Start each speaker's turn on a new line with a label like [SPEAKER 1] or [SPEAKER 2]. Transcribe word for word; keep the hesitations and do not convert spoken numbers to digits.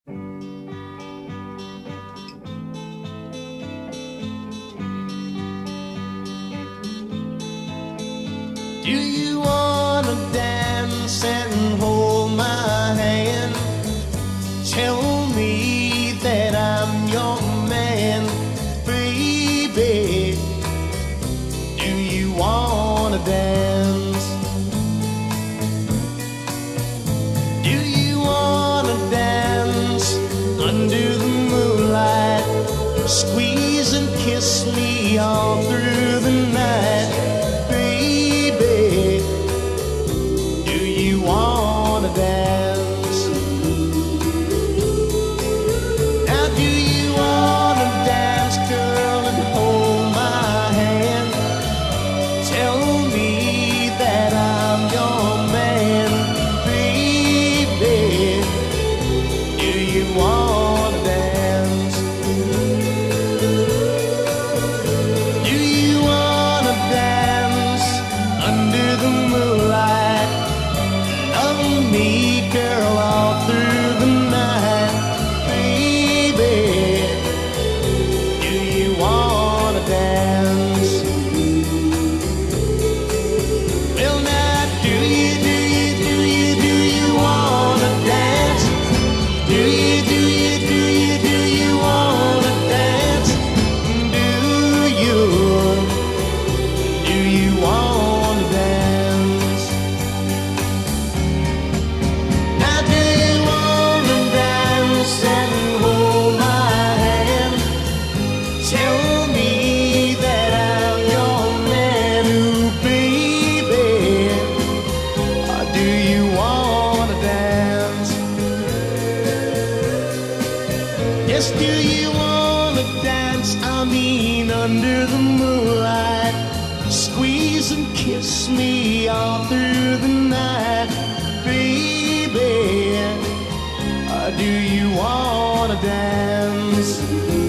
[SPEAKER 1] Do you wanna dance and hold my hand? Tell me that I'm your man, baby. Do you wanna dance? Do you wanna dance under the moonlight? Squeeze and kiss me all through the night, baby. Do you wanna dance? Now do you wanna dance, girl, and hold my hand? Tell me that I'm your man, baby. Do you wanna dance? Do you wanna dance under the moonlight? Love me, girl, all through the night, baby. Do you wanna dance? Well, now, do you, do you, do you, do you wanna dance? Do you, do you, do you, do you wanna dance? Do you, do you wanna dance? Now do you wanna dance and hold my hand? Tell me that I'm your man, ooh, baby. Or do you wanna dance? Yes, do you wanna dance? I mean, under the moonlight, squeeze and kiss me all through the night, baby. Or do you wanna dance?